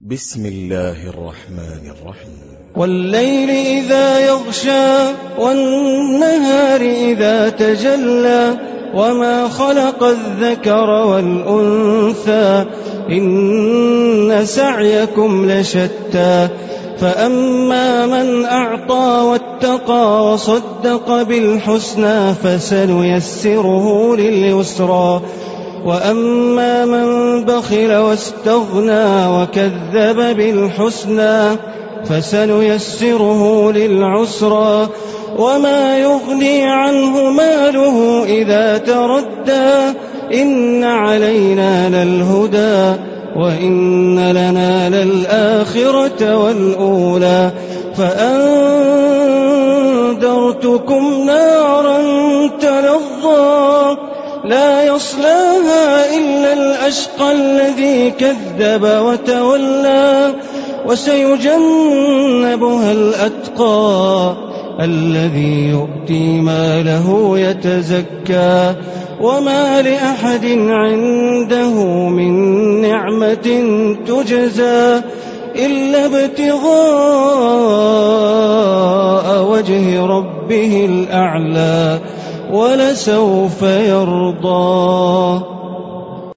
بسم الله الرحمن الرحيم. والليل إذا يغشى والنهار إذا تجلى وما خلق الذكر والأنثى إن سعيكم لشتى فأما من أعطى واتقى وصدق بالحسنى فسنيسره لليسرى وأما من بخل واستغنى وكذب بالحسنى فسنيسره للعسرى وما يغني عنه ماله إذا تردى إن علينا للهدى وإن لنا للآخرة والأولى فأنذرتكم نارا تلظى لا يصلاها إلا الأشقى الذي كذب وتولى وسيجنبها الأتقى الذي يؤتي ماله يتزكى وما لأحد عنده من نعمة تجزى إلا ابتغاء وجه ربه الأعلى ولسوف يرضى.